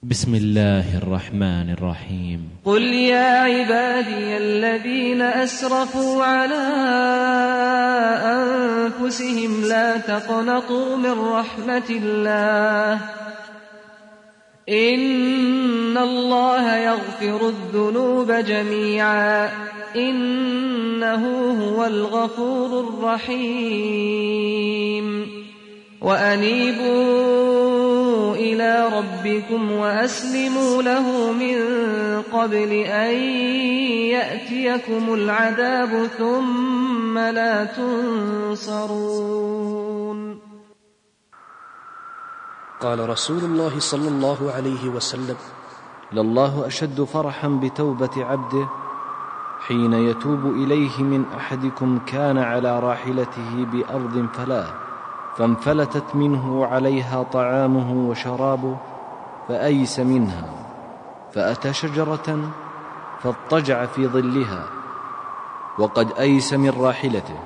بسم الله الرحمن الرحيم. قل يا عبادي الذين أسرفوا على أنفسهم لا تقنطوا من رحمة الله إن الله يغفر الذنوب جميعا إنه هو الغفور الرحيم وأنيبوا إلى ربكم وأسلموا له من قبل أن يأتيكم العذاب ثم لا تنصرون. قال رسول الله صلى الله عليه وسلم: لله أشد فرحا بتوبة عبده حين يتوب إليه من أحدكم كان على راحلته بأرض فلاة فانفلتت منه عليها طعامه وشرابه فأيس منها فأتى شجرة فاضطجع في ظلها وقد أيس من راحلته،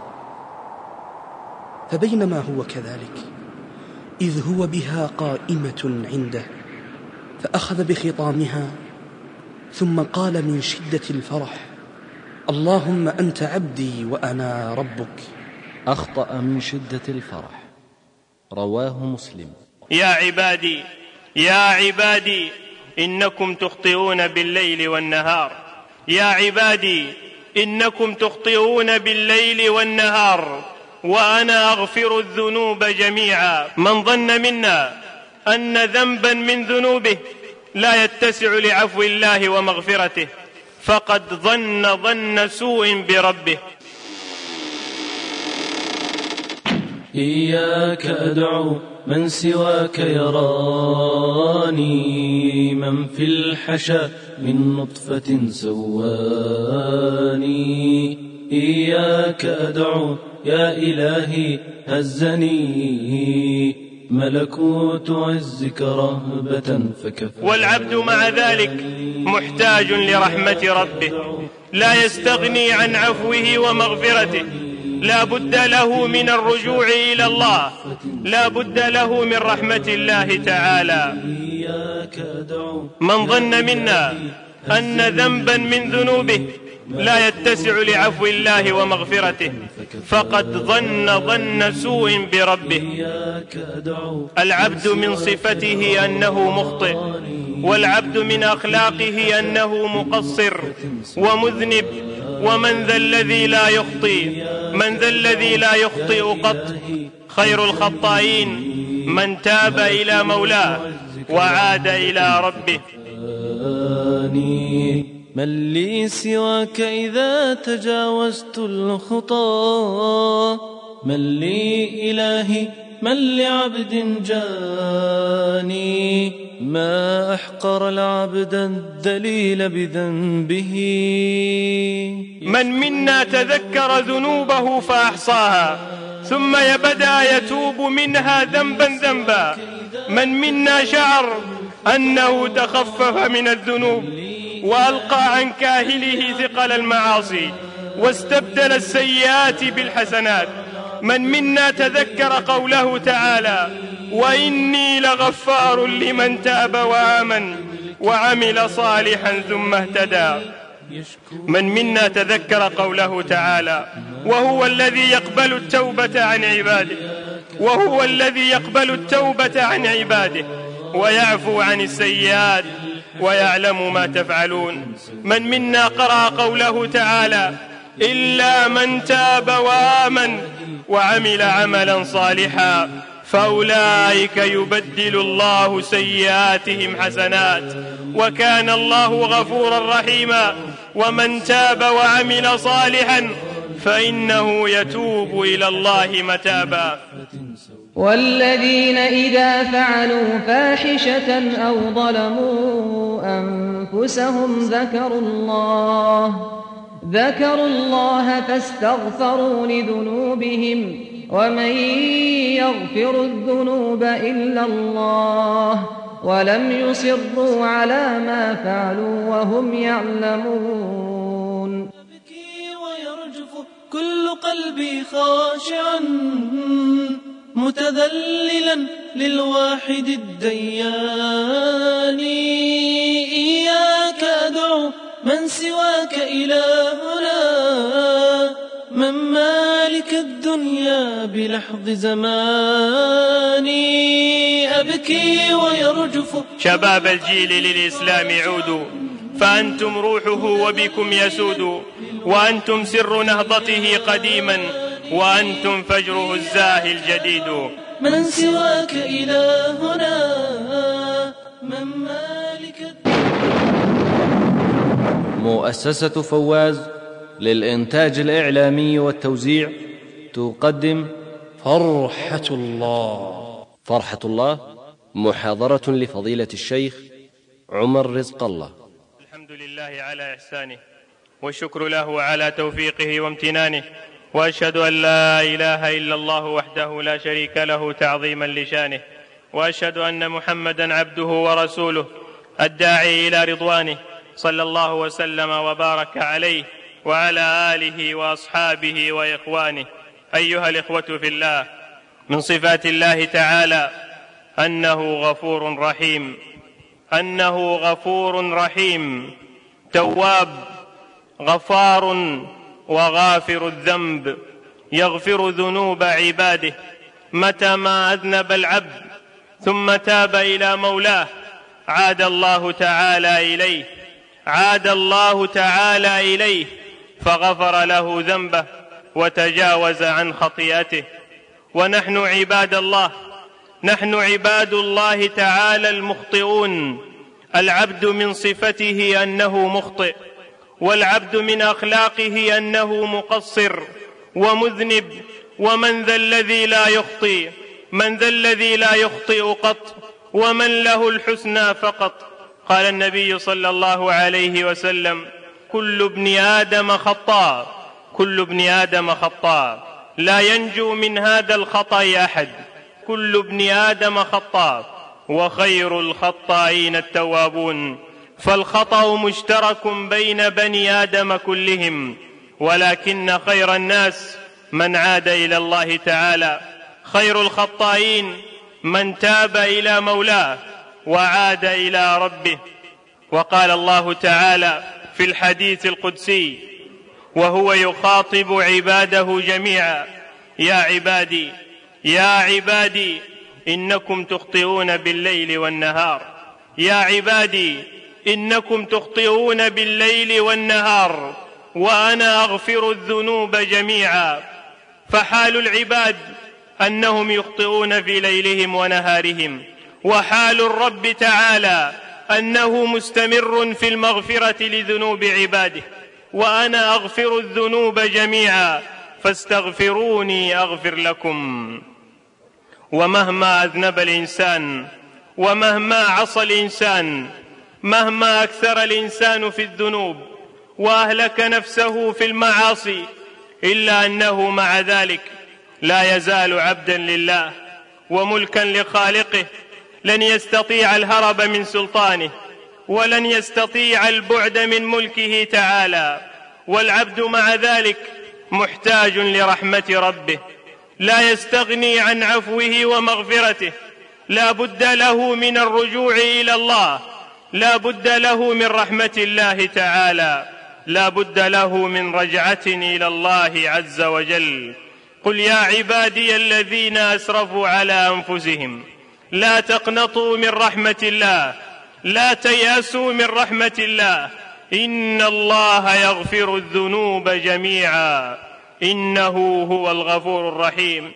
فبينما هو كذلك إذ هو بها قائمة عنده فأخذ بخطامها ثم قال من شدة الفرح: اللهم أنت عبدي وأنا ربك. أخطأ من شدة الفرح. رواه مسلم. يا عبادي إنكم تخطئون بالليل والنهار، يا عبادي إنكم تخطئون بالليل والنهار وأنا أغفر الذنوب جميعا. من ظن منا أن ذنبا من ذنوبه لا يتسع لعفو الله ومغفرته فقد ظن سوء بربه. إياك أدعو من سواك يراني، من في الحشا من نطفة سواني. إياك أدعو يا إلهي هزني ملكوت عزك رهبة فكفاني. والعبد مع ذلك محتاج لرحمة ربه، لا يستغني عن عفوه ومغفرته، لا بد له من الرجوع إلى الله، لا بد له من رحمة الله تعالى. من ظن منا أن ذنبا من ذنوبه لا يتسع لعفو الله ومغفرته فقد ظن سوء بربه. العبد من صفته أنه مخطئ، والعبد من أخلاقه أنه مقصر ومذنب. ومن ذا الذي لا يخطئ؟ من ذا الذي لا يخطئ قط؟ خير الخطائين من تاب إلى مولاه وعاد إلى ربه. من لي سواك إذا تجاوزت الخطى؟ من لي إلهي من لعبد جاني؟ ما أحقر العبد الدليل بذنبه. من منا تذكر ذنوبه فأحصاها ثم بدأ يتوب منها ذنبا. من منا شعر أنه تخفف من الذنوب وألقى عن كاهله ثقل المعاصي واستبدل السيئات بالحسنات. من منا تذكر قوله تعالى: وإني لغفار لمن تاب وآمن وعمل صالحا ثم اهتدى. من منا تذكر قوله تعالى: وهو الذي يقبل التوبة عن عباده، وهو الذي يقبل التوبة عن عباده ويعفو عن السيئات ويعلم ما تفعلون. من منا قرأ قوله تعالى: إلا من تاب وآمن وعمل عملا صالحا فأولئك يبدل الله سيئاتهم حسنات وكان الله غفورا رحيما. ومن تاب وعمل صالحا فإنه يتوب إلى الله متابا. والذين إذا فعلوا فاحشة أو ظلموا أنفسهم ذكروا الله فاستغفروا لذنوبهم ومن يغفر الذنوب إلا الله ولم يصروا على ما فعلوا وهم يعلمون. يبكي ويرجف كل قلبي خاشعا متذللا للواحد الديان من سواك إلهنا؟ من مالك الدنيا بلحظ زماني؟ أبكي ويرجف. شباب الجيل للإسلام عودوا، فأنتم روحه وبكم يسود، وأنتم سر نهضته قديما، وأنتم فجره الزاهي الجديد. من سواك إلهنا؟ من مالك. مؤسسة فواز للإنتاج الإعلامي والتوزيع تقدم فرحة الله. فرحة الله، محاضرة لفضيلة الشيخ عمر رزق الله. الحمد لله على إحسانه، والشكر له على توفيقه وامتنانه، وأشهد أن لا إله إلا الله وحده لا شريك له تعظيما لشانه، وأشهد أن محمدا عبده ورسوله الداعي إلى رضوانه، صلى الله وسلم وبارك عليه وعلى آله وأصحابه وإخوانه. أيها الإخوة في الله، من صفات الله تعالى أنه غفور رحيم، أنه غفور رحيم، تواب، غفار وغافر الذنب، يغفر ذنوب عباده متى ما أذنب العبد ثم تاب إلى مولاه عاد الله تعالى إليه، عاد الله تعالى إليه فغفر له ذنبه وتجاوز عن خطيئته. ونحن عباد الله، نحن عباد الله تعالى المخطئون. العبد من صفته أنه مخطئ، والعبد من أخلاقه أنه مقصر ومذنب. ومن ذا الذي لا يخطئ؟ من ذا الذي لا يخطئ قط؟ ومن له الحسنى فقط. قال النبي صلى الله عليه وسلم: كل ابن آدم خطاء، كل ابن آدم خطاء، لا ينجو من هذا الخطأ أحد، كل ابن آدم خطاء، وخير الخطائين التوابون. فالخطأ مشترك بين بني آدم كلهم، ولكن خير الناس من عاد إلى الله تعالى، خير الخطائين من تاب إلى مولاه وعاد إلى ربه. وقال الله تعالى في الحديث القدسي وهو يخاطب عباده جميعا: يا عبادي، يا عبادي إنكم تخطئون بالليل والنهار، يا عبادي إنكم تخطئون بالليل والنهار وأنا أغفر الذنوب جميعا. فحال العباد أنهم يخطئون في ليلهم ونهارهم، وحال الرب تعالى أنه مستمر في المغفرة لذنوب عباده. وأنا أغفر الذنوب جميعا فاستغفروني أغفر لكم. ومهما أذنب الإنسان، ومهما عصى الإنسان، مهما أكثر الإنسان في الذنوب وأهلك نفسه في المعاصي، إلا أنه مع ذلك لا يزال عبدا لله وملكا لخالقه، لن يستطيع الهرب من سلطانه، ولن يستطيع البعد من ملكه تعالى. والعبد مع ذلك محتاج لرحمة ربه، لا يستغني عن عفوه ومغفرته، لا بد له من الرجوع إلى الله، لا بد له من رحمة الله تعالى، لا بد له من رجعة إلى الله عز وجل. قل يا عبادي الذين أسرفوا على أنفسهم لا تقنطوا من رحمة الله، لا تيأسوا من رحمة الله، إن الله يغفر الذنوب جميعا إنه هو الغفور الرحيم.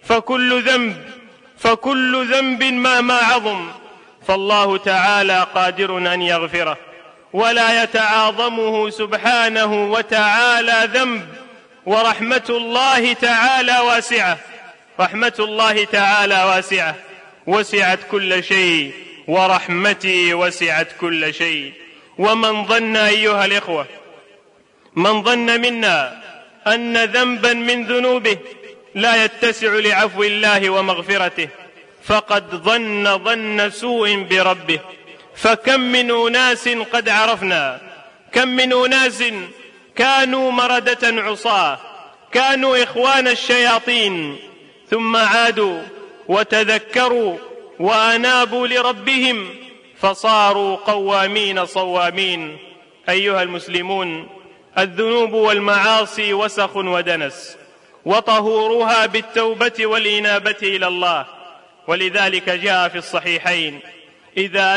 فكل ذنب ما عظم فالله تعالى قادر أن يغفره، ولا يتعاظمه سبحانه وتعالى ذنب. ورحمة الله تعالى واسعة، رحمة الله تعالى واسعة، وسعت كل شيء، ورحمتي وسعت كل شيء. ومن ظن أيها الإخوة، من ظن منا أن ذنبا من ذنوبه لا يتسع لعفو الله ومغفرته فقد ظن سوء بربه. فكم من أناس قد عرفنا، كم من أناس كانوا مردة عصاة، كانوا إخوان الشياطين، ثم عادوا وتذكروا وأنابوا لربهم فصاروا قوامين صوامين. أيها المسلمون، الذنوب والمعاصي وسخ ودنس، وطهورها بالتوبة والإنابة إلى الله. ولذلك جاء في الصحيحين: إذا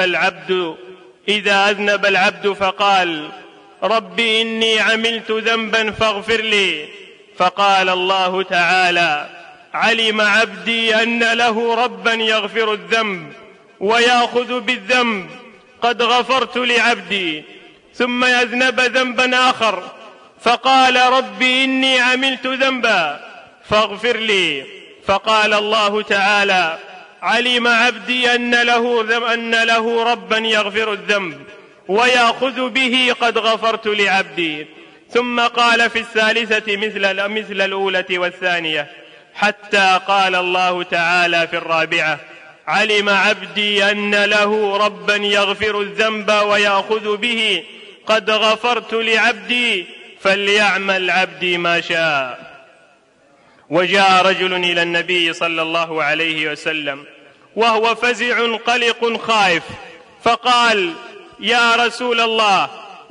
أذنب العبد فقال: رب إني عملت ذنبا فاغفر لي، فقال الله تعالى: علم عبدي أن له ربا يغفر الذنب ويأخذ بالذنب، قد غفرت لعبدي. ثم يذنب ذنبا آخر فقال: رب إني عملت ذنبا فاغفر لي، فقال الله تعالى: علم عبدي أن له ربا يغفر الذنب ويأخذ به، قد غفرت لعبدي. ثم قال في الثالثة مثل الأولى والثانية، حتى قال الله تعالى في الرابعة: علم عبدي أن له ربا يغفر الذنب ويأخذ به، قد غفرت لعبدي، فليعمل عبدي ما شاء. وجاء رجل إلى النبي صلى الله عليه وسلم وهو فزع قلق خائف، فقال: يا رسول الله،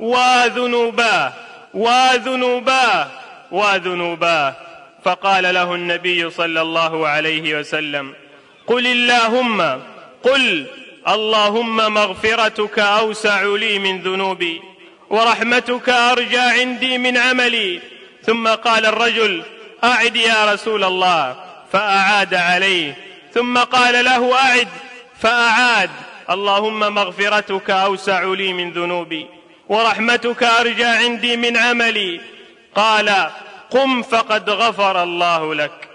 وذنوباه. فقال له النبي صلى الله عليه وسلم: قل اللهم مغفرتك أوسع لي من ذنوبي، ورحمتك أرجى عندي من عملي. ثم قال الرجل: أعد يا رسول الله، فأعاد عليه. ثم قال له: أعد، فأعاد: اللهم مغفرتك أوسع لي من ذنوبي، ورحمتك أرجى عندي من عملي. قال: قم فقد غفر الله لك.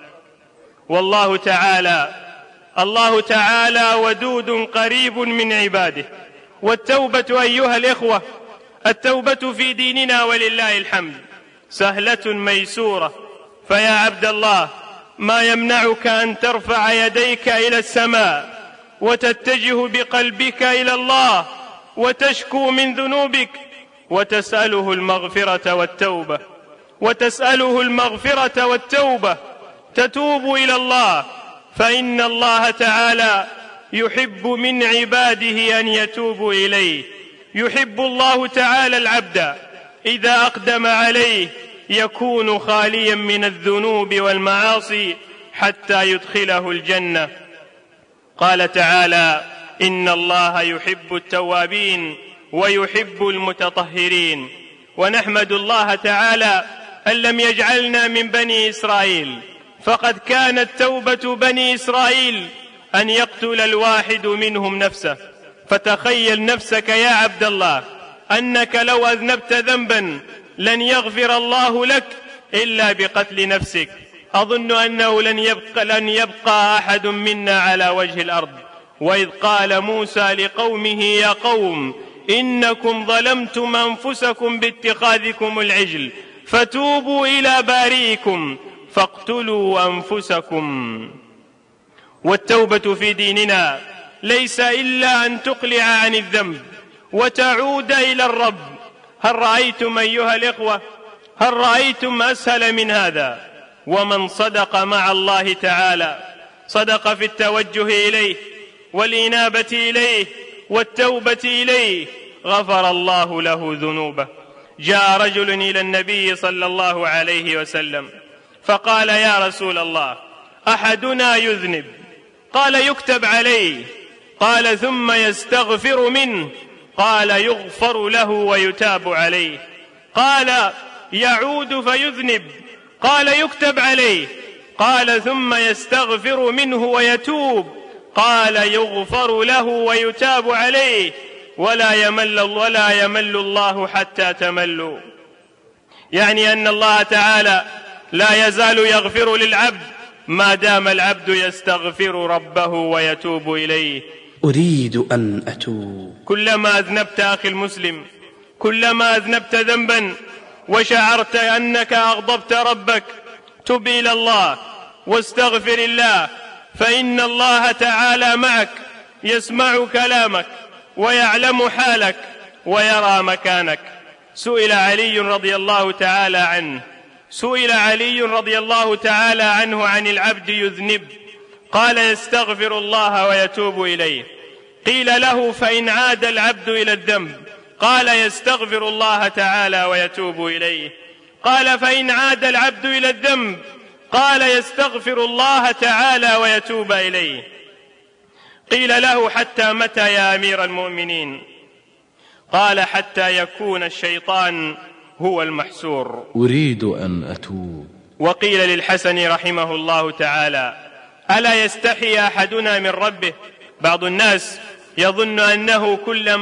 الله تعالى ودود قريب من عباده. والتوبة أيها الإخوة، التوبة في ديننا ولله الحمد سهلة ميسورة. فيا عبد الله، ما يمنعك أن ترفع يديك إلى السماء وتتجه بقلبك إلى الله وتشكو من ذنوبك وتسأله المغفرة والتوبة، تتوب إلى الله، فإن الله تعالى يحب من عباده أن يتوبوا إليه. يحب الله تعالى العبد إذا أقدم عليه يكون خاليا من الذنوب والمعاصي حتى يدخله الجنة. قال تعالى: إن الله يحب التوابين ويحب المتطهرين. ونحمد الله تعالى أن لم يجعلنا من بني إسرائيل، فقد كانت توبة بني إسرائيل أن يقتل الواحد منهم نفسه. فتخيل نفسك يا عبد الله أنك لو أذنبت ذنبا لن يغفر الله لك إلا بقتل نفسك. أظن أنه لن يبقى أحد منا على وجه الأرض. وإذ قال موسى لقومه: يا قوم إنكم ظلمتم أنفسكم باتخاذكم العجل، فتوبوا إلى بارئكم فاقتلوا أنفسكم. والتوبة في ديننا ليس إلا أن تقلع عن الذنب وتعود إلى الرب. هل رأيتم أيها الإخوة، هل رأيتم أسهل من هذا؟ ومن صدق مع الله تعالى، صدق في التوجه إليه والإنابة إليه والتوبة إليه، غفر الله له ذنوبه. جاء رجل إلى النبي صلى الله عليه وسلم فقال: يا رسول الله، أحدنا يذنب. قال: يكتب عليه. قال: ثم يستغفر منه. قال: يغفر له ويتاب عليه. قال: يعود فيذنب. قال: يكتب عليه. قال: ثم يستغفر منه ويتوب. قال: يغفر له ويتاب عليه. ولا يمل الله حتى تملوا. يعني أن الله تعالى لا يزال يغفر للعبد ما دام العبد يستغفر ربه ويتوب إليه. أريد أن أتوب. كلما أذنبت أخي المسلم، كلما أذنبت ذنبا وشعرت أنك أغضبت ربك، تب إلى الله واستغفر الله، فإن الله تعالى معك، يسمع كلامك ويعلم حالك ويرى مكانك. سئل علي رضي الله تعالى عنه عن العبد يذنب، قال: يستغفر الله ويتوب إليه. قيل له: فإن عاد العبد إلى الذنب قال يستغفر الله تعالى ويتوب إليه. قال فإن عاد العبد إلى الذنب قال يستغفر الله تعالى ويتوب إليه. قيل له حتى متى يا أمير المؤمنين؟ قال حتى يكون الشيطان هو المحسور. أريد أن أتوب. وقيل للحسن رحمه الله تعالى ألا يستحي أحدنا من ربه؟ بعض الناس يظن أنه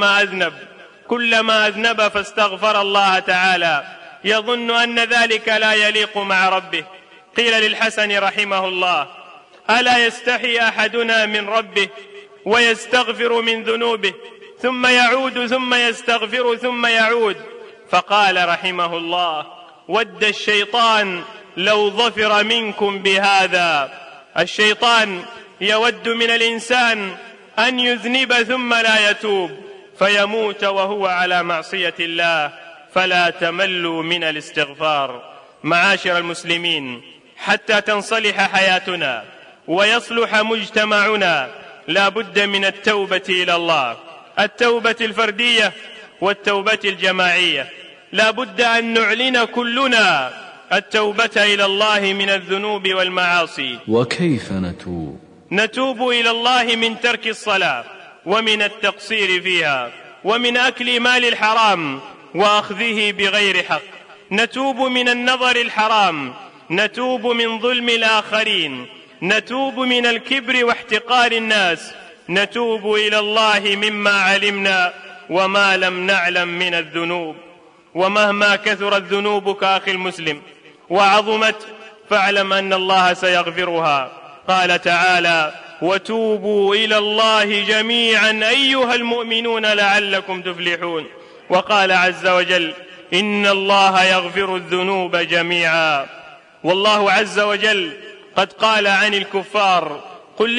كلما أذنب فاستغفر الله تعالى يظن أن ذلك لا يليق مع ربه. قيل للحسن رحمه الله ألا يستحي أحدنا من ربه ويستغفر من ذنوبه ثم يعود ثم يستغفر ثم يعود؟ فقال رحمه الله ود الشيطان لو ظفر منكم بهذا. الشيطان يود من الإنسان أن يذنب ثم لا يتوب فيموت وهو على معصية الله، فلا تملوا من الاستغفار. معاشر المسلمين، حتى تنصلح حياتنا ويصلح مجتمعنا لا بد من التوبة إلى الله، التوبة الفردية والتوبة الجماعية. لا بد أن نعلن كلنا التوبة إلى الله من الذنوب والمعاصي. وكيف نتوب؟ نتوب إلى الله من ترك الصلاة ومن التقصير فيها ومن أكل مال الحرام وأخذه بغير حق، نتوب من النظر الحرام، نتوب من ظلم الآخرين، نتوب من الكبر واحتقار الناس، نتوب إلى الله مما علمنا وما لم نعلم من الذنوب. ومهما كثرت ذنوبك أخي المسلم وعظمت فاعلم أن الله سيغفرها. قال تعالى وتوبوا إلى الله جميعا أيها المؤمنون لعلكم تفلحون. وقال عز وجل إن الله يغفر الذنوب جميعا. والله عز وجل قد قال عن الكفار قل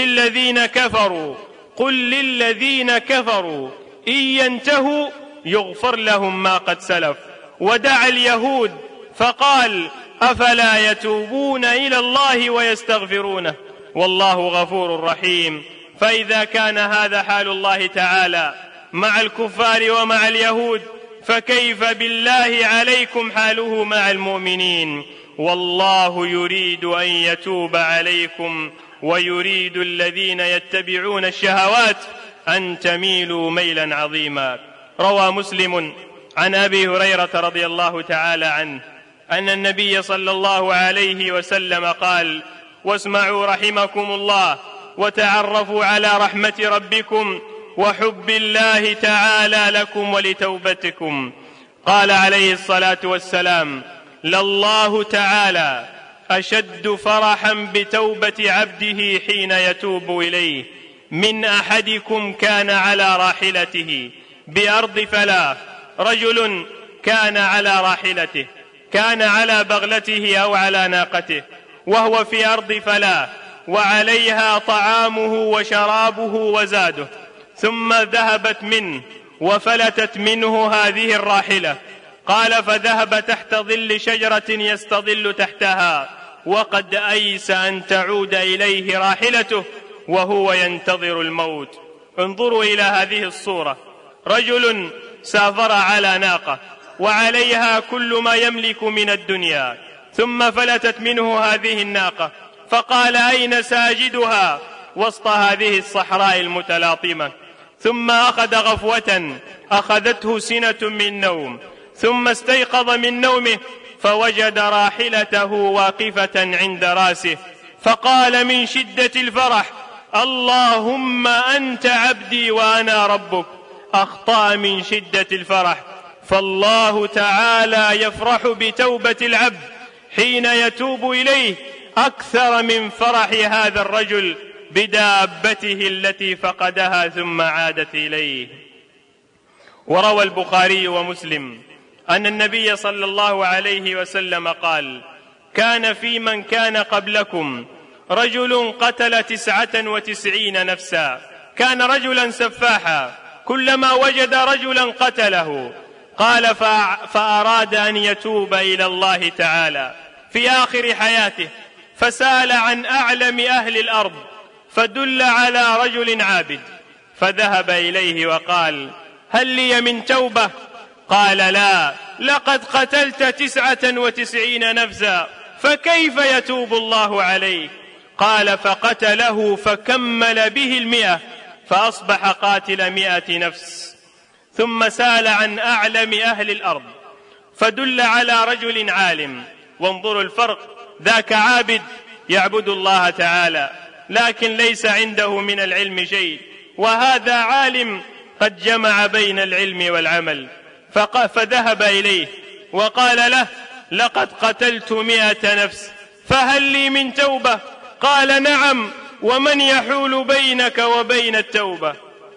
للذين كفروا إن ينتهوا يغفر لهم ما قد سلف. ودعا اليهود فقال أفلا يتوبون إلى الله ويستغفرونه والله غفور رحيم. فإذا كان هذا حال الله تعالى مع الكفار ومع اليهود فكيف بالله عليكم حاله مع المؤمنين؟ والله يريد أن يتوب عليكم ويريد الذين يتبعون الشهوات أن تميلوا ميلا عظيما. روى مسلم عن أبي هريرة رضي الله تعالى عنه أن النبي صلى الله عليه وسلم قال واسمعوا رحمكم الله وتعرفوا على رحمة ربكم وحب الله تعالى لكم ولتوبتكم. قال عليه الصلاة والسلام لله تعالى أشد فرحا بتوبة عبده حين يتوب إليه من أحدكم كان على راحلته بأرض فلاة، رجل كان على راحلته، كان على بغلته أو على ناقته وهو في أرض فلاة وعليها طعامه وشرابه وزاده، ثم ذهبت منه وفلتت منه هذه الراحلة. قال فذهب تحت ظل شجرة يستظل تحتها وقد أيس أن تعود إليه راحلته وهو ينتظر الموت. انظروا إلى هذه الصورة، رجل سافر على ناقة وعليها كل ما يملك من الدنيا، ثم فلتت منه هذه الناقة فقال أين ساجدها وسط هذه الصحراء المتلاطمة؟ ثم أخذ غفوة أخذته سنة من نوم، ثم استيقظ من نومه فوجد راحلته واقفة عند راسه، فقال من شدة الفرح اللهم أنت عبدي وأنا ربك. أخطأ من شدة الفرح، فالله تعالى يفرح بتوبة العبد حين يتوب إليه أكثر من فرح هذا الرجل بدابته التي فقدها ثم عادت إليه. وروى البخاري ومسلم أن النبي صلى الله عليه وسلم قال كان في من كان قبلكم رجل قتل 99 نفسا، كان رجلا سفاحا كلما وجد رجلا قتله. قال فأراد أن يتوب إلى الله تعالى في آخر حياته، فسأل عن أعلم أهل الأرض فدل على رجل عابد، فذهب إليه وقال هل لي من توبة؟ قال لا، لقد قتلت 99 نفسا، فكيف يتوب الله عليك؟ قال فقتله فكمل به 100 فأصبح قاتل 100 نفس. ثم سال عن أعلم أهل الأرض فدل على رجل عالم، وانظروا الفرق، ذاك عابد يعبد الله تعالى لكن ليس عنده من العلم شيء، وهذا عالم قد جمع بين العلم والعمل. فذهب إليه وقال له لقد قتلت 100 نفس، فهل لي من توبة؟ قال نعم، ومن يحول بينك وبين التوبة؟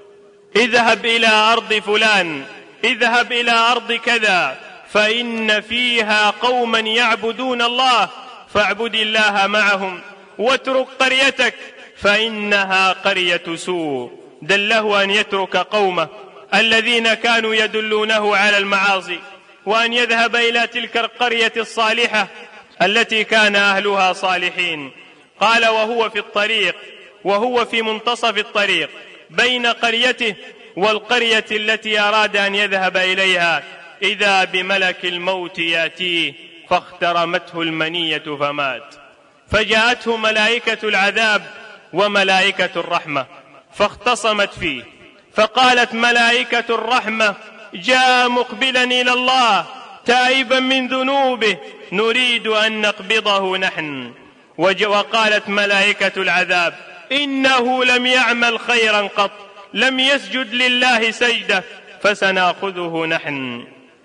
اذهب إلى أرض فلان، اذهب إلى أرض كذا، فإن فيها قوما يعبدون الله فاعبد الله معهم، واترك قريتك فإنها قرية سوء. دله أن يترك قومه الذين كانوا يدلونه على المعاصي، وأن يذهب إلى تلك القرية الصالحة التي كان أهلها صالحين. قال وهو في الطريق، وهو في منتصف الطريق بين قريته والقرية التي أراد أن يذهب إليها، إذا بملك الموت يأتيه فاخترمته المنية فمات. فجاءته ملائكة العذاب وملائكة الرحمة فاختصمت فيه، فقالت ملائكة الرحمة جاء مقبلا إلى الله تائبا من ذنوبه نريد أن نقبضه نحن. وقالت ملائكة العذاب إنه لم يعمل خيرا قط، لم يسجد لله سجدة، فسنأخذه نحن.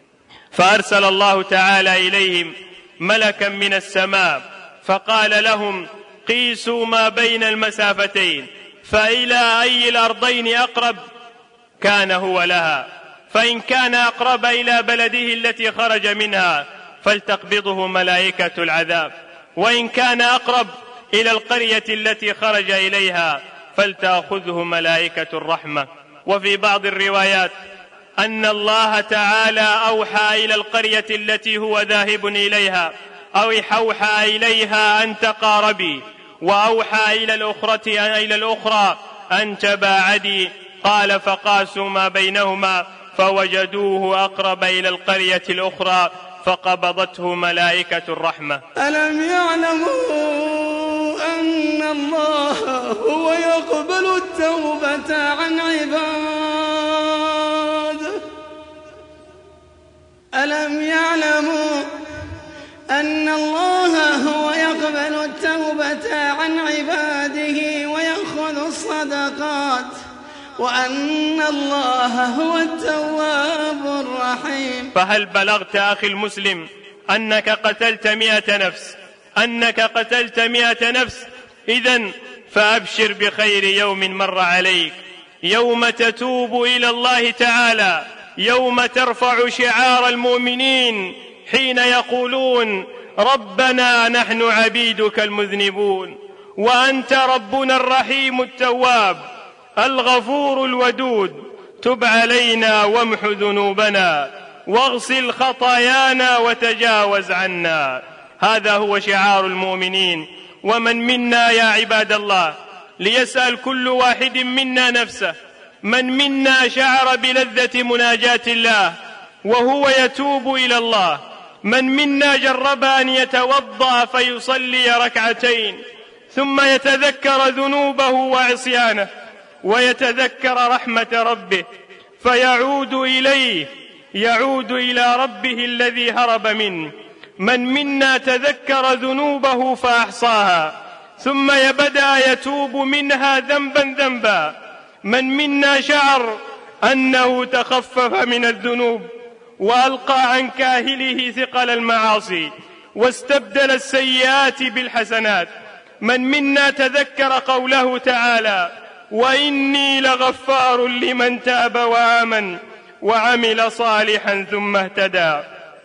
فأرسل الله تعالى إليهم ملكا من السماء فقال لهم قيسوا ما بين المسافتين، فإلى أي الأرضين أقرب كان هو لها، فإن كان أقرب إلى بلده التي خرج منها فلتقبضه ملائكة العذاب، وإن كان أقرب إلى القرية التي خرج إليها فلتأخذه ملائكة الرحمة. وفي بعض الروايات أن الله تعالى أوحى إلى القرية التي هو ذاهب إليها، أو أوحى إليها أن تقاربي، وأوحى إلى الأخرى أن تباعدي. قال فقاسوا ما بينهما فوجدوه أقرب إلى القرية الأخرى فقبضته ملائكة الرحمة. ألم يعلموا أن الله هو يقبل التوبة عن عباده؟ ألم يعلموا أن الله هو يقبل التوبة عن عباده ويأخذ الصدقات، وأن الله هو التواب الرحيم؟ فهل بلغت أخي المسلم أنك قتلت 100 نفس؟ أنك قتلت 100 نفس، إذن فأبشر بخير يوم مر عليك، يوم تتوب إلى الله تعالى، يوم ترفع شعار المؤمنين حين يقولون ربنا نحن عبيدك المذنبون، وأنت ربنا الرحيم التواب الغفور الودود، تب علينا وامح ذنوبنا واغسل خطايانا وتجاوز عنا. هذا هو شعار المؤمنين. ومن منا يا عباد الله، ليسأل كل واحد منا نفسه، من منا شعر بلذة مناجاة الله وهو يتوب إلى الله؟ من منا جرب أن يتوضأ فيصلي ركعتين ثم يتذكر ذنوبه وعصيانه ويتذكر رحمة ربه فيعود إليه، يعود إلى ربه الذي هرب منه؟ من منا تذكر ذنوبه فأحصاها ثم بدأ يتوب منها ذنبا ذنبا؟ من منا شعر أنه تخفف من الذنوب وألقى عن كاهله ثقل المعاصي واستبدل السيئات بالحسنات؟ من منا تذكر قوله تعالى وإني لغفار لمن تاب وآمن وعمل صالحا ثم اهتدى؟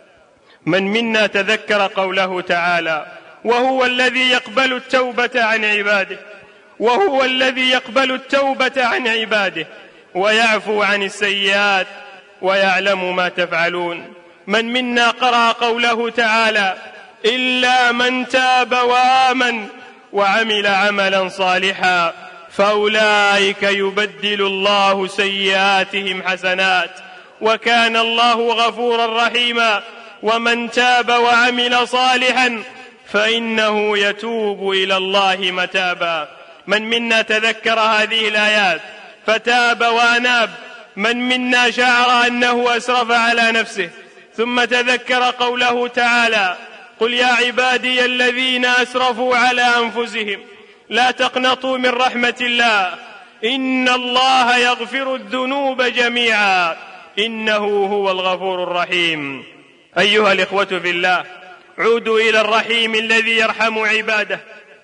من منا تذكر قوله تعالى وهو الذي يقبل التوبة عن عباده، وهو الذي يقبل التوبة عن عباده ويعفو عن السيئات ويعلم ما تفعلون؟ من منا قرأ قوله تعالى إلا من تاب وآمن وعمل عملا صالحا فأولئك يبدل الله سيئاتهم حسنات وكان الله غفورا رحيما. ومن تاب وعمل صالحا فإنه يتوب إلى الله متابا. من منا تذكر هذه الآيات فتاب وأناب؟ من منا شعر أنه أسرف على نفسه ثم تذكر قوله تعالى: قل يا عبادي الذين أسرفوا على أنفسهم لا تقنطوا من رحمة الله إن الله يغفر الذنوب جميعا إنه هو الغفور الرحيم. أيها الإخوة في الله، عودوا إلى الرحيم الذي يرحم عباده،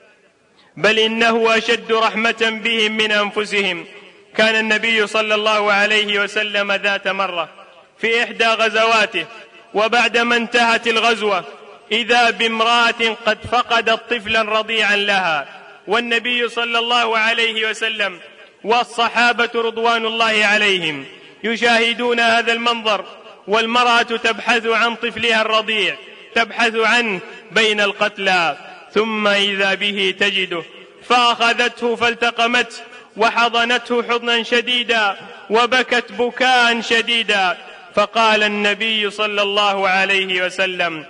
بل إنه أشد رحمة بهم من أنفسهم. كان النبي صلى الله عليه وسلم ذات مرة في إحدى غزواته، وبعدما انتهت الغزوة إذا بامرأة قد فقدت طفلا رضيعا لها، والنبي صلى الله عليه وسلم والصحابة رضوان الله عليهم يشاهدون هذا المنظر، والمرأة تبحث عن طفلها الرضيع، تبحث عنه بين القتلى، ثم إذا به تجده، فأخذته فالتقمته وحضنته حضنا شديدا وبكت بكاء شديدا. فقال النبي صلى الله عليه وسلم: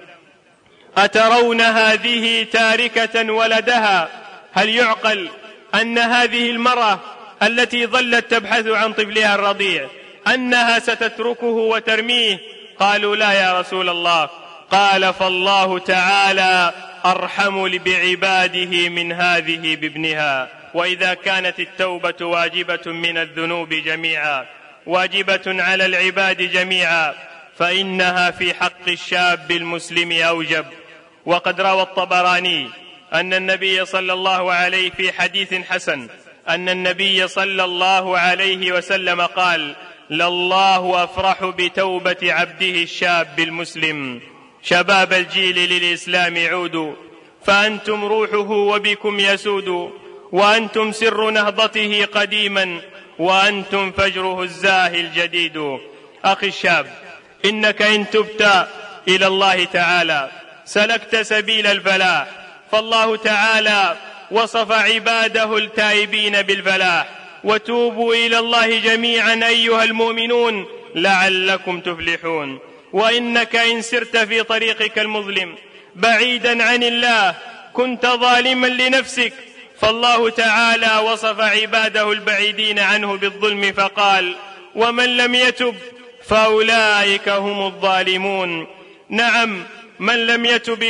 أترون هذه تاركة ولدها؟ هل يعقل أن هذه المرأة التي ظلت تبحث عن طفلها الرضيع أنها ستتركه وترميه؟ قالوا: لا يا رسول الله. قال: فالله تعالى أرحم بعباده من هذه بابنها. وإذا كانت التوبة واجبة من الذنوب جميعا، واجبة على العباد جميعا، فإنها في حق الشاب المسلم أوجب. وقد روى الطبراني أن النبي صلى الله عليه في حديث حسن أن النبي صلى الله عليه وسلم قال: لله أفرح بتوبة عبده الشاب المسلم. شباب الجيل للإسلام عودوا، فأنتم روحه وبكم يسود، وأنتم سر نهضته قديما، وأنتم فجره الزاهي الجديد. أخي الشاب، إنك إن تبت إلى الله تعالى سلكت سبيل الفلاح، فالله تعالى وصف عباده التائبين بالفلاح: وتوبوا إلى الله جميعا أيها المؤمنون لعلكم تفلحون. وإنك إن سرت في طريقك المظلم بعيدا عن الله كنت ظالما لنفسك، فالله تعالى وصف عباده البعيدين عنه بالظلم فقال: ومن لم يتب فأولئك هم الظالمون. نعم، من لم يتب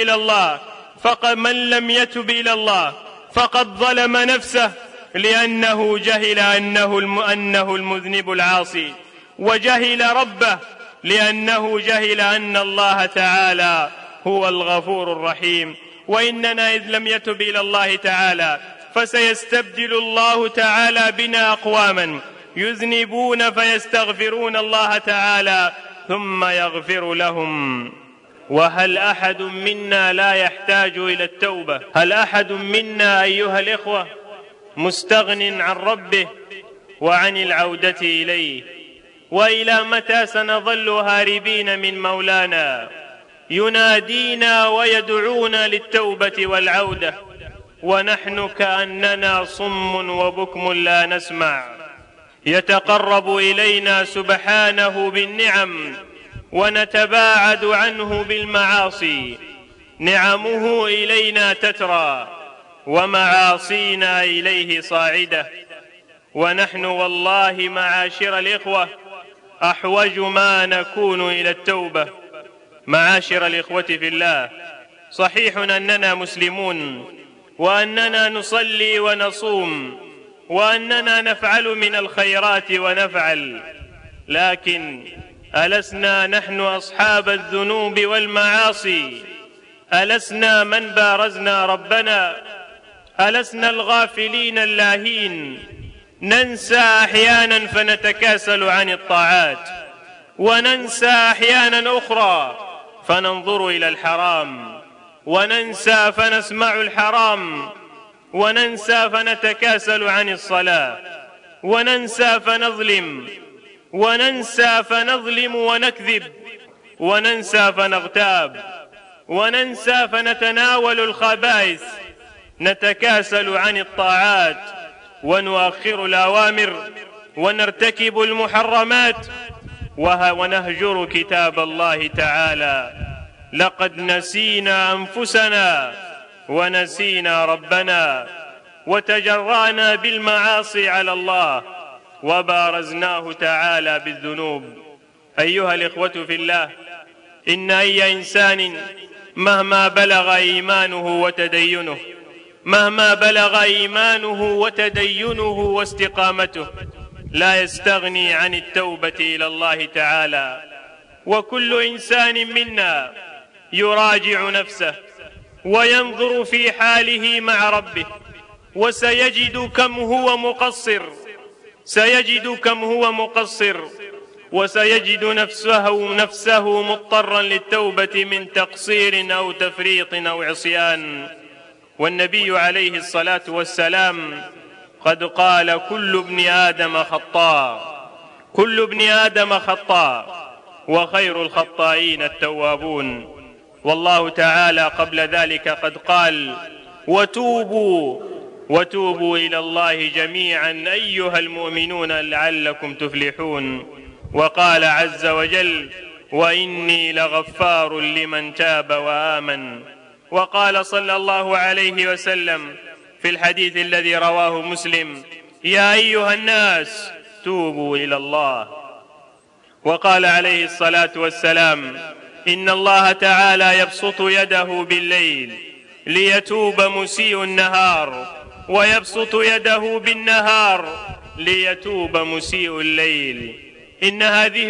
إلى الله فقد ظلم نفسه، لأنه جهل أنه المذنب العاصي، وجهل ربه لأنه جهل أن الله تعالى هو الغفور الرحيم. وإننا إذ لم يتب إلى الله تعالى فسيستبدل الله تعالى بنا أقواما يذنبون فيستغفرون الله تعالى ثم يغفر لهم. وهل أحد منا لا يحتاج إلى التوبة؟ هل أحد منا أيها الإخوة مستغن عن ربه وعن العودة إليه؟ وإلى متى سنظل هاربين من مولانا ينادينا ويدعونا للتوبة والعودة، ونحن كأننا صم وبكم لا نسمع؟ يتقرب إلينا سبحانه بالنعم ونتباعد عنه بالمعاصي. نعمه إلينا تترى ومعاصينا إليه صاعدة، ونحن والله معاشر الإخوة أحوج ما نكون إلى التوبة. معاشر الإخوة في الله، صحيح أننا مسلمون، وأننا نصلي ونصوم، وأننا نفعل من الخيرات ونفعل، لكن ألسنا نحن أصحاب الذنوب والمعاصي؟ ألسنا من بارزنا ربنا؟ ألسنا الغافلين اللاهين؟ ننسى أحيانا فنتكاسل عن الطاعات، وننسى أحيانا أخرى فننظر إلى الحرام، وننسى فنسمع الحرام، وننسى فنتكاسل عن الصلاة، وننسى فنظلم، وننسى فنظلم ونكذب، وننسى فنغتاب، وننسى فنتناول الخبائث. نتكاسل عن الطاعات ونؤخر الأوامر ونرتكب المحرمات ونهجر كتاب الله تعالى. لقد نسينا أنفسنا ونسينا ربنا وتجرأنا بالمعاصي على الله وبارزناه تعالى بالذنوب. أيها الإخوة في الله، إن أي إنسان مهما بلغ إيمانه وتدينه واستقامته لا يستغني عن التوبة إلى الله تعالى. وكل إنسان منا يراجع نفسه وينظر في حاله مع ربه، وسيجد كم هو مقصر، وسيجد نفسه مضطرا للتوبة من تقصير أو تفريط أو عصيان. والنبي عليه الصلاة والسلام قد قال: كل ابن آدم خطاء وخير الخطائين التوابون. والله تعالى قبل ذلك قد قال: وتوبوا إلى الله جميعا أيها المؤمنون لعلكم تفلحون. وقال عز وجل: وإني لغفار لمن تاب وآمن. وقال صلى الله عليه وسلم في الحديث الذي رواه مسلم: يا أيها الناس توبوا إلى الله. وقال عليه الصلاة والسلام: إن الله تعالى يبسط يده بالليل ليتوب مسيء النهار، ويبسط يده بالنهار ليتوب مسيء الليل. إن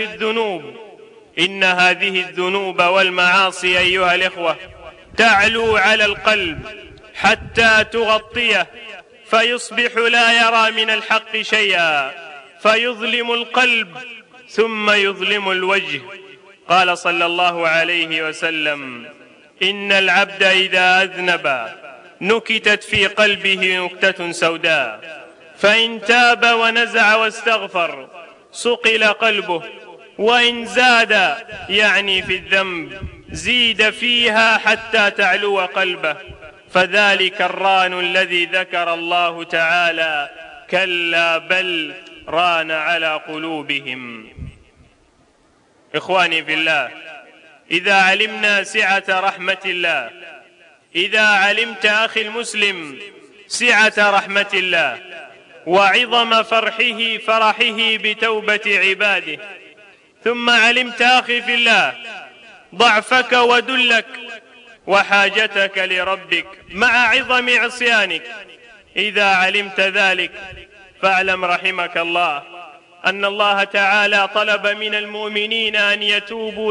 هذه الذنوب والمعاصي أيها الإخوة تعلو على القلب حتى تغطيه، فيصبح لا يرى من الحق شيئا، فيظلم القلب ثم يظلم الوجه. قال صلى الله عليه وسلم: إن العبد إذا أذنب نكتت في قلبه نكتة سوداء، فإن تاب ونزع واستغفر صقل قلبه، وإن زاد يعني في الذنب زيد فيها حتى تعلو قلبه، فذلك الران الذي ذكر الله تعالى: كلا بل ران على قلوبهم. إخواني في الله، إذا علمنا سعة رحمة الله، إذا علمت أخي المسلم سعة رحمة الله وعظم فرحه بتوبة عباده، ثم علمت أخي في الله ضعفك ودلك وحاجتك لربك مع عظم عصيانك، إذا علمت ذلك فاعلم رحمك الله أن الله تعالى طلب من المؤمنين أن يتوبوا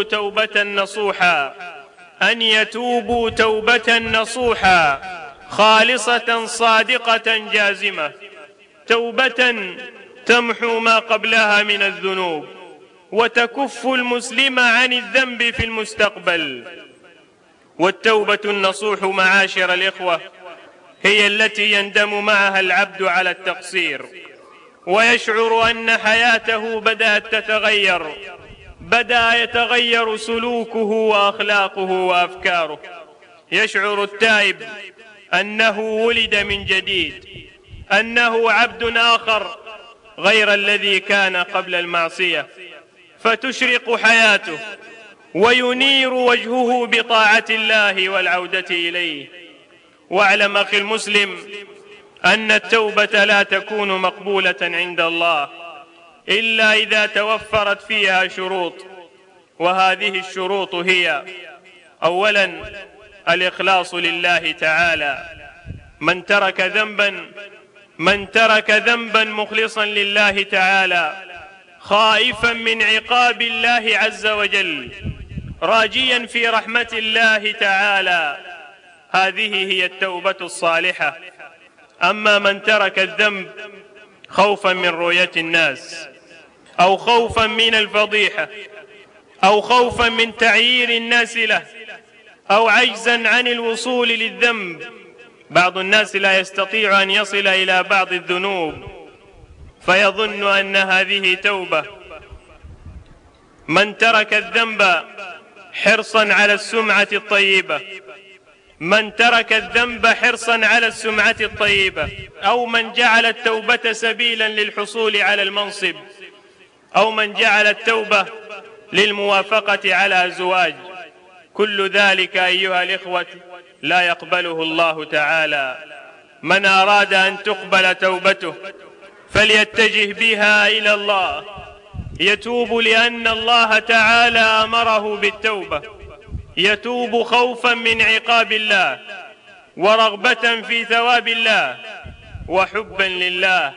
توبة نصوحا خالصة صادقة جازمة، توبة تمحو ما قبلها من الذنوب وتكف المسلم عن الذنب في المستقبل. والتوبة النصوح معاشر الإخوة هي التي يندم معها العبد على التقصير، ويشعر أن حياته بدأت تتغير، بدأ يتغير سلوكه وأخلاقه وأفكاره. يشعر التائب أنه ولد من جديد، أنه عبد آخر غير الذي كان قبل المعصية، فتشرق حياته وينير وجهه بطاعة الله والعودة إليه. واعلم أخي المسلم أن التوبة لا تكون مقبولة عند الله إلا إذا توفرت فيها شروط، وهذه الشروط هي: أولا الإخلاص لله تعالى. من ترك ذنبا مخلصا لله تعالى، خائفا من عقاب الله عز وجل، راجيا في رحمة الله تعالى، هذه هي التوبة الصالحة. أما من ترك الذنب خوفا من رؤية الناس، أو خوفا من الفضيحة، أو خوفا من تعيير الناس له، أو عجزا عن الوصول للذنب، بعض الناس لا يستطيع أن يصل إلى بعض الذنوب فيظن أن هذه توبة. من ترك الذنب حرصا على السمعة الطيبة، من ترك الذنب حرصا على السمعة الطيبة، أو من جعل التوبة سبيلا للحصول على المنصب، أو من جعل التوبة للموافقة على زواج، كل ذلك أيها الإخوة لا يقبله الله تعالى. من أراد أن تقبل توبته فليتجه بها إلى الله، يتوب لأن الله تعالى أمره بالتوبة، يتوب خوفا من عقاب الله ورغبة في ثواب الله وحبا لله.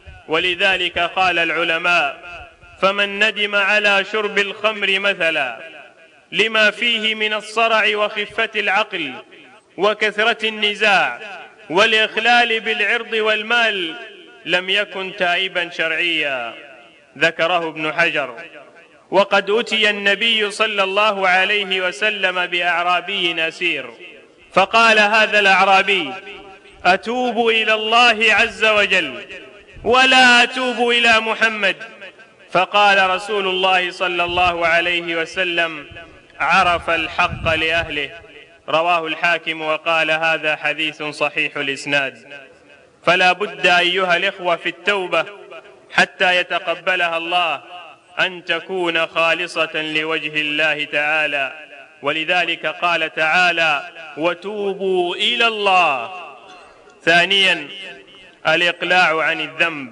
ولذلك قال العلماء: فمن ندم على شرب الخمر مثلا لما فيه من الصرع وخفة العقل وكثرة النزاع والإخلال بالعرض والمال لم يكن تائبا شرعيا. ذكره ابن حجر. وقد أتي النبي صلى الله عليه وسلم بأعرابي أسير، فقال هذا الأعرابي: أتوب إلى الله عز وجل ولا أتوب إلى محمد. فقال رسول الله صلى الله عليه وسلم: عرف الحق لأهله. رواه الحاكم وقال هذا حديث صحيح الإسناد. فلا بد أيها الإخوة في التوبة حتى يتقبلها الله أن تكون خالصة لوجه الله تعالى. ولذلك قال تعالى: وتوبوا إلى الله. ثانيا الإقلاع عن الذنب.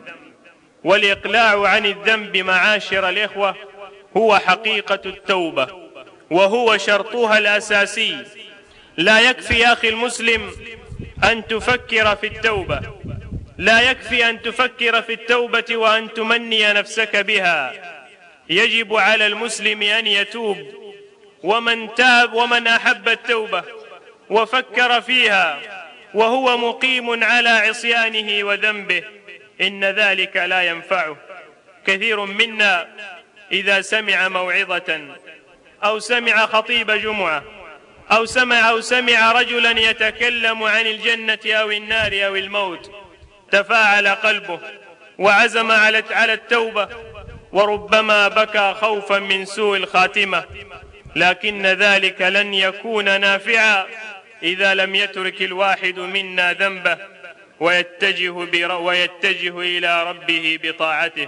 والإقلاع عن الذنب معاشر الإخوة هو حقيقة التوبة وهو شرطها الأساسي. لا يكفي يا أخي المسلم أن تفكر في التوبة، لا يكفي أن تفكر في التوبة وأن تمني نفسك بها. يجب على المسلم أن يتوب. ومن تاب ومن أحب التوبة وفكر فيها وهو مقيم على عصيانه وذنبه إن ذلك لا ينفعه. كثير منا إذا سمع موعظة أو سمع خطيب جمعة أو سمع رجلا يتكلم عن الجنة أو النار أو الموت تفاعل قلبه وعزم على التوبة، وربما بكى خوفا من سوء الخاتمة، لكن ذلك لن يكون نافعا إذا لم يترك الواحد منا ذنبه ويتجه إلى ربه بطاعته.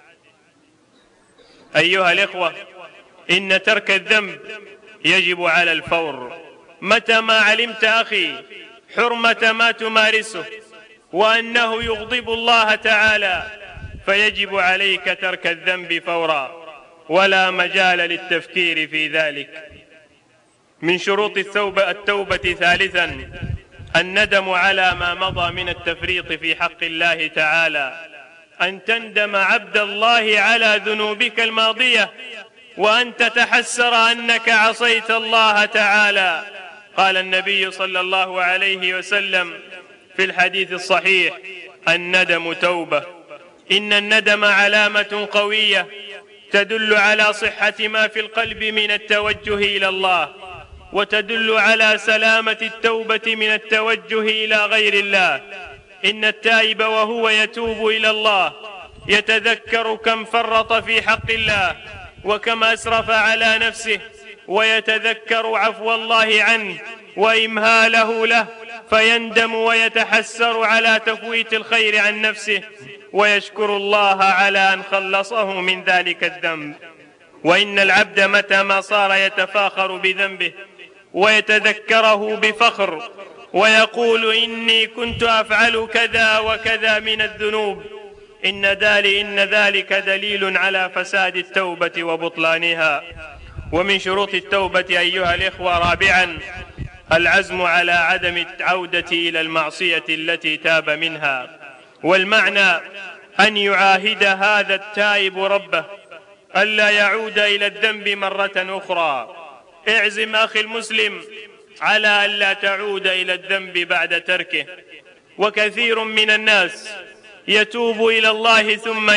أيها الإخوة، إن ترك الذنب يجب على الفور. متى ما علمت أخي حرمة ما تمارسه وأنه يغضب الله تعالى فيجب عليك ترك الذنب فورا، ولا مجال للتفكير في ذلك. من شروط التوبة ثالثا الندم على ما مضى من التفريط في حق الله تعالى. أن تندم عبد الله على ذنوبك الماضية وأن تتحسر أنك عصيت الله تعالى. قال النبي صلى الله عليه وسلم في الحديث الصحيح: الندم توبة. إن الندم علامة قوية تدل على صحة ما في القلب من التوجه إلى الله، وتدل على سلامة التوبة من التوجه إلى غير الله. إن التائب وهو يتوب إلى الله يتذكر كم فرط في حق الله وكم أسرف على نفسه، ويتذكر عفو الله عنه وإمهاله له، فيندم ويتحسر على تفويت الخير عن نفسه، ويشكر الله على أن خلصه من ذلك الذنب. وإن العبد متى ما صار يتفاخر بذنبه ويتذكره بفخر ويقول: إني كنت أفعل كذا وكذا من الذنوب، إن ذلك دليل على فساد التوبة وبطلانها. ومن شروط التوبة أيها الإخوة رابعا العزم على عدم العودة إلى المعصية التي تاب منها. والمعنى أن يعاهد هذا التائب ربه ألا يعود إلى الذنب مرة أخرى. اعزم أخي المسلم على ألا تعود إلى الذنب بعد تركه. وكثير من الناس يتوب إلى الله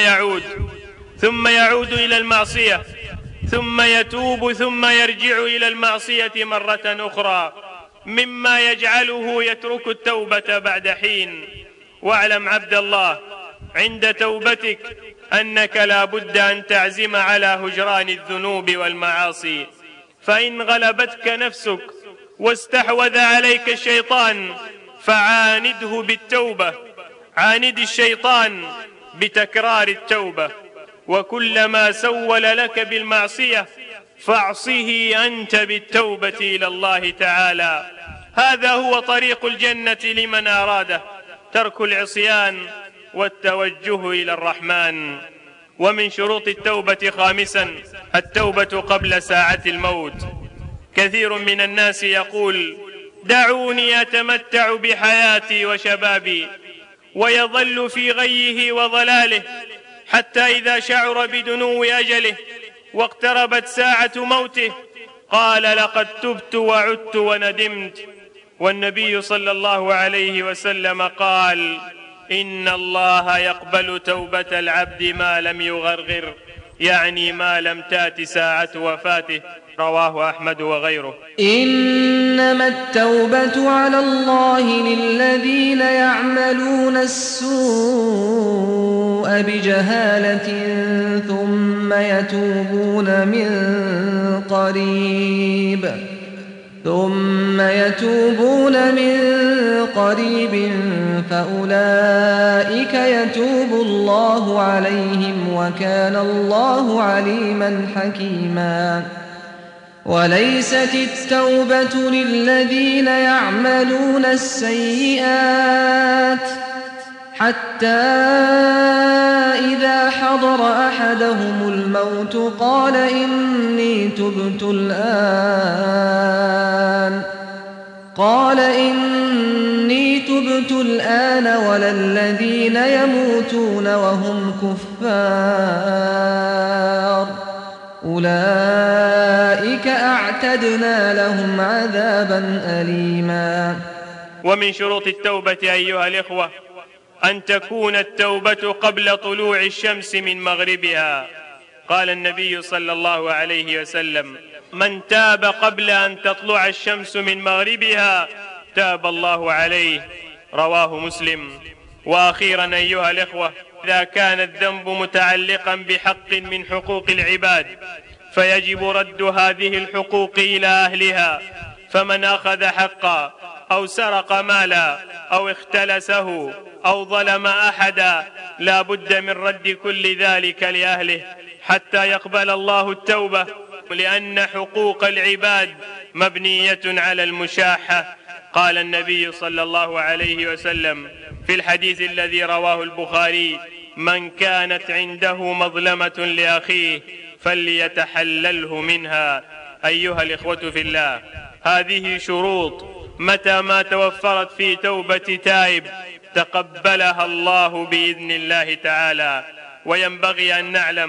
ثم يعود إلى المعصية، ثم يتوب ثم يرجع إلى المعصية مرة أخرى، مما يجعله يترك التوبة بعد حين. واعلم عبد الله عند توبتك أنك لا بد أن تعزم على هجران الذنوب والمعاصي، فإن غلبتك نفسك واستحوذ عليك الشيطان فعانده بالتوبة، عاند الشيطان بتكرار التوبة، وكلما سول لك بالمعصية فاعصه أنت بالتوبة إلى الله تعالى. هذا هو طريق الجنة لمن أراده، ترك العصيان والتوجه إلى الرحمن. ومن شروط التوبة خامسا التوبة قبل ساعة الموت. كثير من الناس يقول دعوني أتمتع بحياتي وشبابي، ويظل في غيه وضلاله حتى إذا شعر بدنو أجله واقتربت ساعة موته قال لقد تبت وعدت وندمت. والنبي صلى الله عليه وسلم قال إن الله يقبل توبة العبد ما لم يغرغر، يعني ما لم تأت ساعة وفاته. رواه أحمد وغيره. إنما التوبة على الله للذين يعملون السوء بجهالة ثم يتوبون من قريب فأولئك يتوب الله عليهم وكان الله عليما حكيما. وليست التوبة للذين يعملون السيئات حتى إذا حضر أحدهم الموت قال إني تبت الآن ولا الذين يموتون وهم كفار أولئك أعتدنا لهم عذابا أليما. ومن شروط التوبة أيها الإخوة أن تكون التوبة قبل طلوع الشمس من مغربها. قال النبي صلى الله عليه وسلم من تاب قبل أن تطلع الشمس من مغربها تاب الله عليه. رواه مسلم. وأخيرا أيها الإخوة إذا كان الذنب متعلقا بحق من حقوق العباد فيجب رد هذه الحقوق إلى أهلها، فمن أخذ حقا أو سرق مالا أو اختلسه أو ظلم أحدا لا بد من رد كل ذلك لأهله حتى يقبل الله التوبة، لأن حقوق العباد مبنية على المشاحة. قال النبي صلى الله عليه وسلم في الحديث الذي رواه البخاري من كانت عنده مظلمة لأخيه فليتحلله منها. أيها الإخوة في الله، هذه شروط متى ما توفرت في توبة تائب تقبلها الله بإذن الله تعالى. وينبغي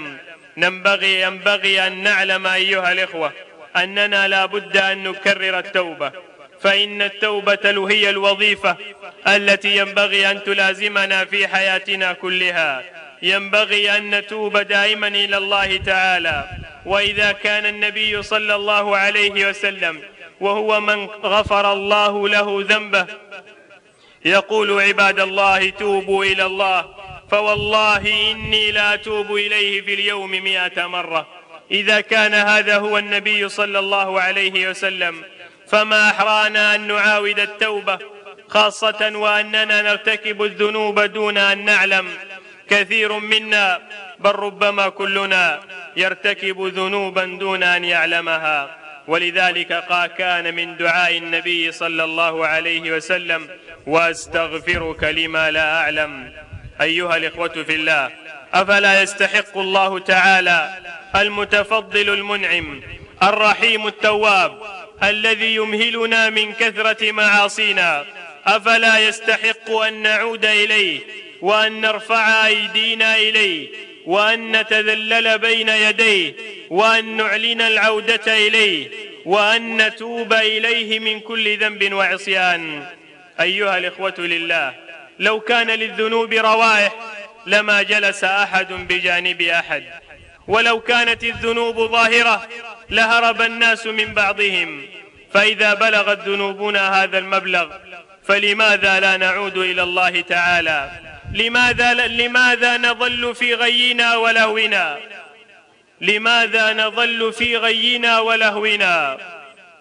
أن نعلم أيها الإخوة أننا لا بد أن نكرر التوبة، فإن التوبة هي الوظيفة التي ينبغي أن تلازمنا في حياتنا كلها. ينبغي أن نتوب دائما إلى الله تعالى. وإذا كان النبي صلى الله عليه وسلم وهو من غفر الله له ذنبه يقول عباد الله توبوا إلى الله فوالله إني لا أتوب إليه في اليوم 100 مرة. إذا كان هذا هو النبي صلى الله عليه وسلم فما أحرانا أن نعاود التوبة، خاصة وأننا نرتكب الذنوب دون أن نعلم. كثير منا بل ربما كلنا يرتكب ذنوبا دون أن يعلمها. ولذلك كان من دعاء النبي صلى الله عليه وسلم وأستغفرك لما لا أعلم. أيها الإخوة في الله، أفلا يستحق الله تعالى المتفضل المنعم الرحيم التواب الذي يمهلنا من كثرة معاصينا، أفلا يستحق أن نعود إليه وأن نرفع أيدينا إليه وأن نتذلل بين يديه وأن نعلن العودة إليه وأن نتوب إليه من كل ذنب وعصيان؟ أيها الإخوة لله، لو كان للذنوب روائح لما جلس أحد بجانب أحد، ولو كانت الذنوب ظاهرة لهرب الناس من بعضهم. فإذا بلغت ذنوبنا هذا المبلغ فلماذا لا نعود إلى الله تعالى؟ لماذا نظل في غينا ولهونا؟ لماذا نظل في غينا ولهونا؟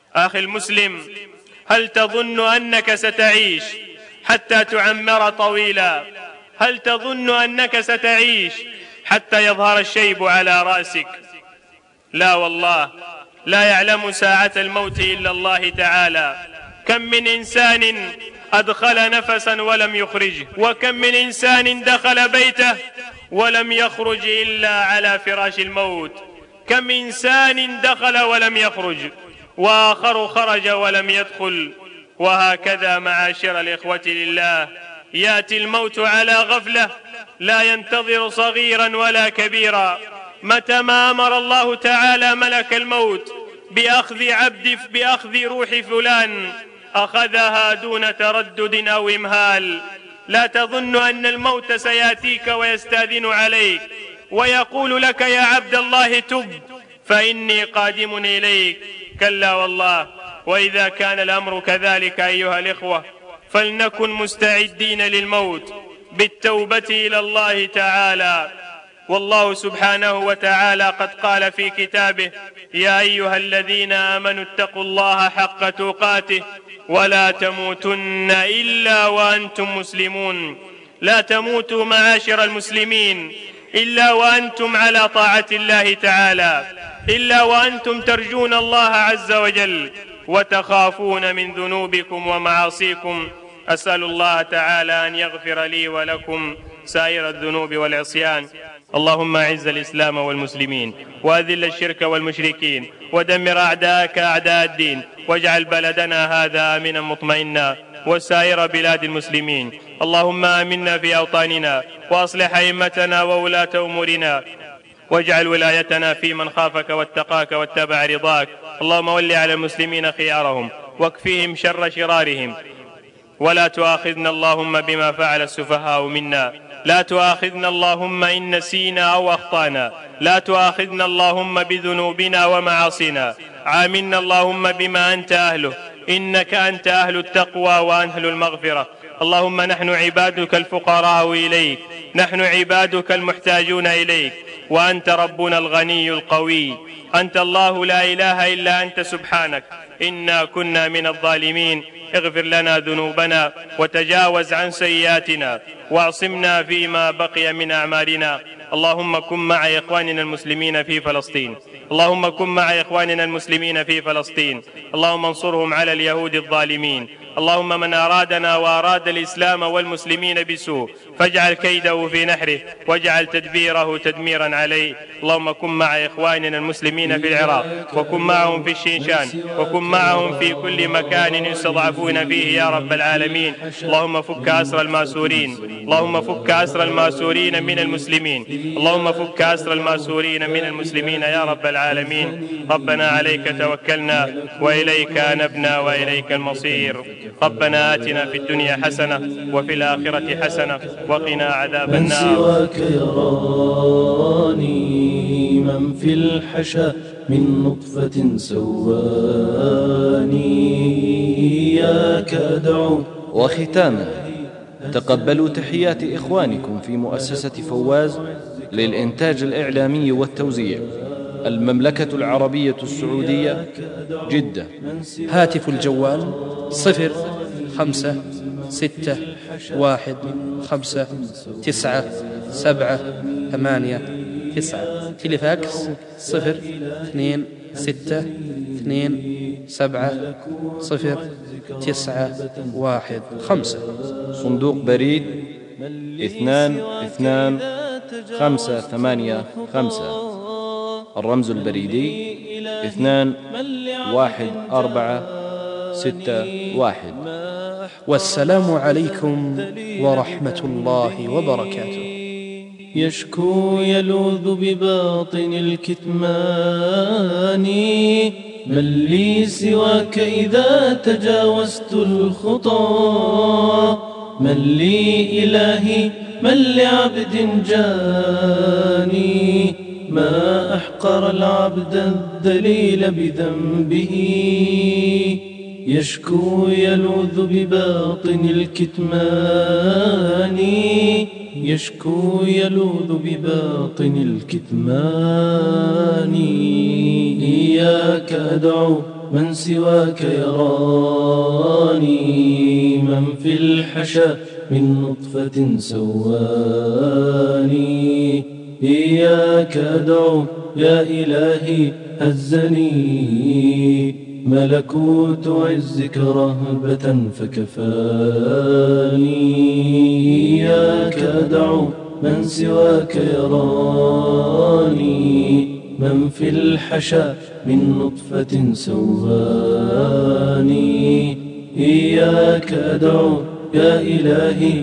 أخي المسلم، هل تظن أنك ستعيش حتى تعمر طويلا؟ هل تظن أنك ستعيش حتى يظهر الشيب على رأسك؟ لا والله، لا يعلم ساعة الموت إلا الله تعالى. كم من إنسان أدخل نفسا ولم يخرجه، وكم من إنسان دخل بيته ولم يخرج إلا على فراش الموت. كم إنسان دخل ولم يخرج، وآخر خرج ولم يدخل. وهكذا معاشر الإخوة لله، يأتي الموت على غفلة، لا ينتظر صغيرا ولا كبيرا. متى ما أمر الله تعالى ملك الموت بأخذ روح فلان أخذها دون تردد أو إمهال. لا تظن أن الموت سيأتيك ويستأذن عليك ويقول لك يا عبد الله تب فإني قادم إليك. كلا والله. وإذا كان الأمر كذلك أيها الإخوة، فلنكن مستعدين للموت بالتوبة إلى الله تعالى. والله سبحانه وتعالى قد قال في كتابه: يا أيها الذين آمنوا اتقوا الله حق تقاته ولا تموتن إلا وأنتم مسلمون. لا تموتوا معاشر المسلمين إلا وأنتم على طاعة الله تعالى، إلا وأنتم ترجون الله عز وجل وتخافون من ذنوبكم ومعاصيكم. أسأل الله تعالى أن يغفر لي ولكم سائر الذنوب والعصيان. اللهم أعز الإسلام والمسلمين، وأذل الشرك والمشركين، ودمر أعداءك أعداء الدين، واجعل بلدنا هذا آمنا مطمئنا وسائر بلاد المسلمين. اللهم آمنا في أوطاننا، وأصلح أئمتنا وولاة أمورنا، واجعل ولايتنا في من خافك واتقاك واتبع رضاك. اللهم ول على المسلمين خيارهم واكفيهم شر شرارهم، ولا تؤاخذنا اللهم بما فعل السفهاء منا. لا تؤاخذنا اللهم إن نسينا أو أخطأنا. لا تؤاخذنا اللهم بذنوبنا ومعاصينا. عاملنا اللهم بما أنت أهله، إنك أنت أهل التقوى وأهل المغفرة. اللهم نحن عبادك الفقراء إليك، نحن عبادك المحتاجون إليك، وأنت ربنا الغني القوي. أنت الله لا إله إلا أنت سبحانك إنا كنا من الظالمين. اغفر لنا ذنوبنا وتجاوز عن سيئاتنا، واعصمنا فيما بقي من أعمالنا. اللهم كن مع إخواننا المسلمين في فلسطين، اللهم كن مع إخواننا المسلمين في فلسطين. اللهم انصرهم على اليهود الظالمين. اللهم من أرادنا وأراد الإسلام والمسلمين بسوء فاجعل كيده في نحره، واجعل تدبيره تدميرا عليه. اللهم كن مع إخواننا المسلمين في العراق، وكن معهم في الشيشان، وكن معهم في كل مكان يستضعفون فيه يا رب العالمين. اللهم فك أسر الماسورين، اللهم فك أسر الماسورين من المسلمين، اللهم فك أسر الماسورين من المسلمين يا رب العالمين. ربنا عليك توكلنا وإليك أنبنا وإليك المصير. ربنا آتنا في الدنيا حسنة وفي الآخرة حسنة وقنا عذاب النار. من سواك يراني، من في الحشا من نطفة سواني، إياك أدعو. وختاما، تقبلوا تحيات إخوانكم في مؤسسة فواز للإنتاج الإعلامي والتوزيع، المملكة العربية السعودية، جدة. هاتف الجوال 056159789. تليفاكس 0267070915. صندوق بريد 22585. الرمز البريدي 21461. والسلام عليكم ورحمة الله وبركاته. يشكو يلوذ بباطن الكتمان، من لي سواك إذا تجاوزت الخطى، من لي إلهي من لعبد جاني، ما أحقر العبد الذليل بذنبه، يشكو يلوذ بباطن الكتمان، يشكو يلوذ بباطن الكتمان. إياك أدعو من سواك يراني من في الحشا من نطفة سواني إياك أدعو يا إلهي هزني ملكوت عزك رهبة فكفاني إياك أدعو من سواك يراني من في الحشا من نطفة سواني إياك أدعو يا إلهي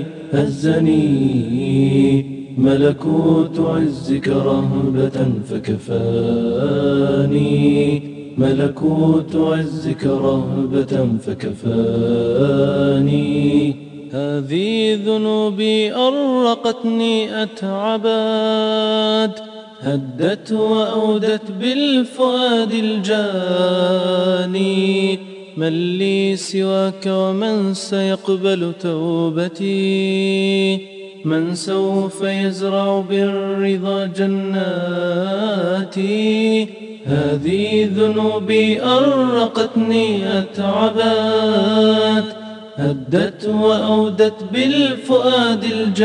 هزني ملكوت عزك رهبة فكفاني ملكوت عزك رهبة فكفاني هذه ذنوبي أرقتني أتعبات هدت وأودت بالفؤاد الجاني من لي سواك ومن سيقبل توبتي من سوف يزرع بالرضا جناتي هذه ذنوبي أرقتني أتعبات هدت وأودت بالفؤاد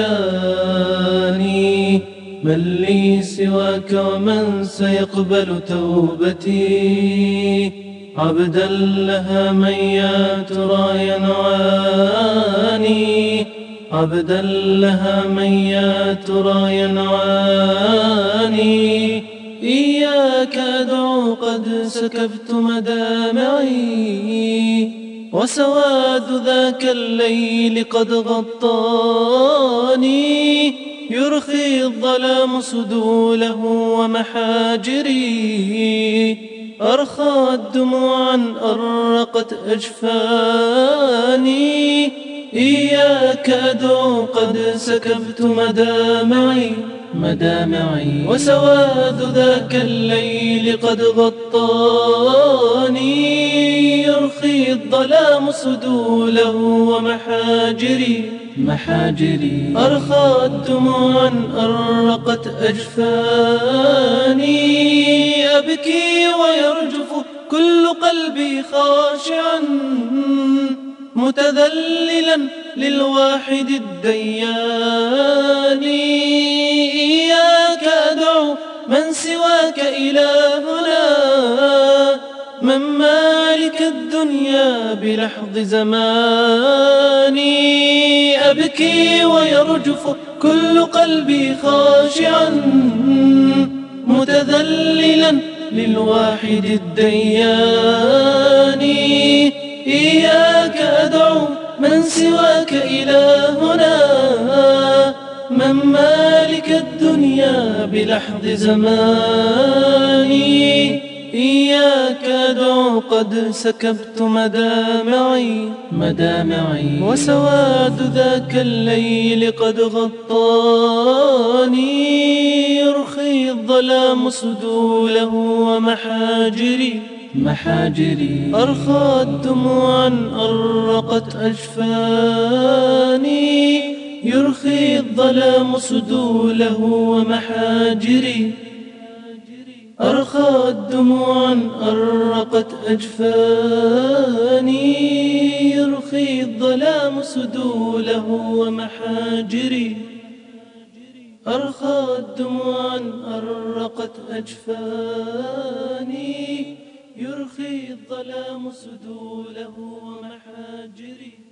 الجاني من لي سواك ومن سيقبل توبتي عبدا لها من يا ترى ينعاني عبدا لها من يا ترى ينعاني إياك أدعو قد سكبت مدامعي وسواد ذاك الليل قد غطاني يرخي الظلام سدوله ومحاجري أرخت دموعا أرقت أجفاني إياك أدعو قد سكبت مدامعي وسواد ذاك الليل قد غطاني يرخي الظلام سدوله ومحاجري أرخت دموعا أرقت أجفاني أبكي ويرجف كل قلبي خاشعا متذللا للواحد الديان إياك أدعو من سواك إلهنا من مالك الدنيا بلحظ زماني أبكي ويرجف كل قلبي خاشعا متذللا للواحد الديان إياك أدعو من سواك إلهنا من مالك الدنيا بلحظ زماني إياك أدعو قد سكبت مدامعي وسواد ذاك الليل قد غطاني يرخي الظلام سدوله ومحاجري أرخت دموعا أرقت أجفاني يرخي الظلام سدوله ومحاجري أرخت دموعا أرقت أجفاني يرخي الظلام سدوله ومحاجري أرخت دموعا أرقت أجفاني يرخي الظلام سدوله ومحاجري